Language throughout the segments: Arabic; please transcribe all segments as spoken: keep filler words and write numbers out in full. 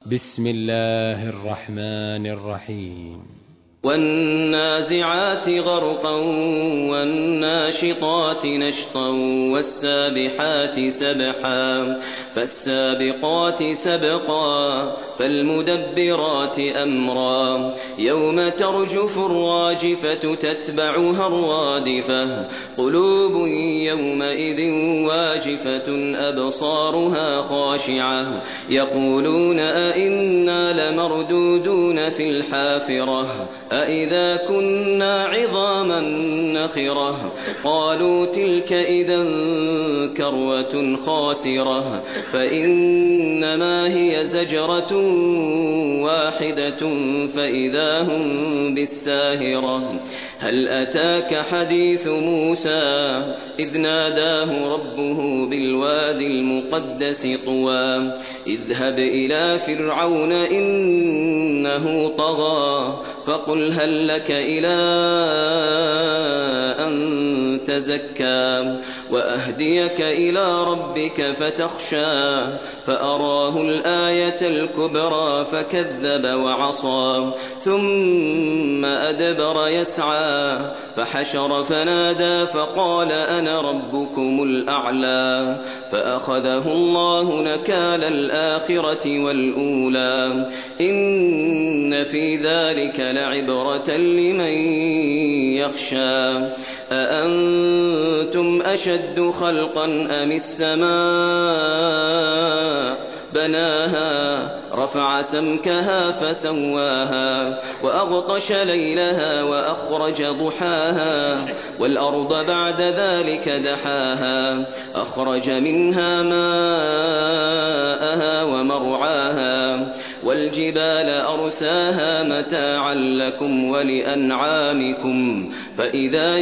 بسم الله الرحمن الرحيم والنازعات غرقا والناشطات نشطا والسابحات سبحا فالسابقات سبقا فالمدبرات أمرا يوم ترجف الراجفة تتبعها الرادفة قلوب يومئذ واجفة أبصارها خاشعة يقولون أئنا لمردودون في الحافرة أئذا كنا عظاما نخرة قالوا تلك إذا كروة خاسرة فإنما هي زجرة واحدة فإذا هم بالساهرة هل أتاك حديث موسى إذ ناداه ربه بالوادي المقدس طوى اذهب إلى فرعون إنه طغى فقل هل لك إلى أن تزكى وأهديك إلى ربك فتخشى فأراه الآية الكبرى فكذب وعصى ثم أدبر يسعى فحشر فنادى فقال أنا ربكم الأعلى فأخذه الله نكال الآخرة والأولى إن في ذلك لعبرة لمن يخشى أأنتم أشد خلقا أم السماء بناها رفع سمكها فسواها وأغطش ليلها وأخرج ضحاها والأرض بعد ذلك دحاها أخرج منها ماءها ومرعاها والجبال أرساها متاعا لكم ولأنعامكم فإذا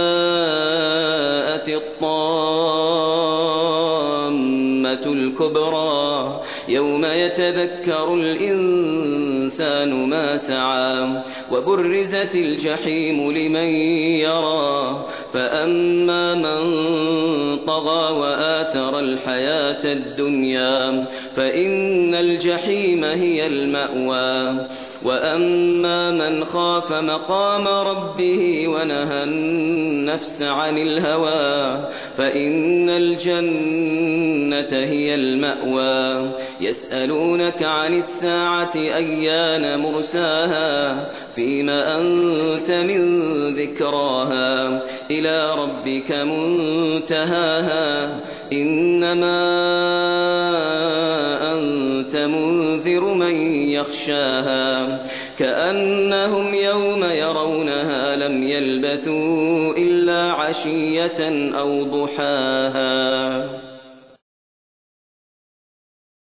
جاءت الطامة الكبرى يوم يتذكر الإنسان ما سعى وبرزت الجحيم لمن يرى فأما من طغى وآثر الحياة الدنيا فإن الجحيم هي المأوى وأما من خاف مقام ربه ونهى النفس عن الهوى فإن الجنة هي المأوى يسألونك عن الساعة أيان مرساها فيما أنت من ذكراها إلى ربك منتهاها إنما أنت منذر من يخشاها كأنهم يوم يرونها لم يلبثوا إلا عشية أو ضحاها.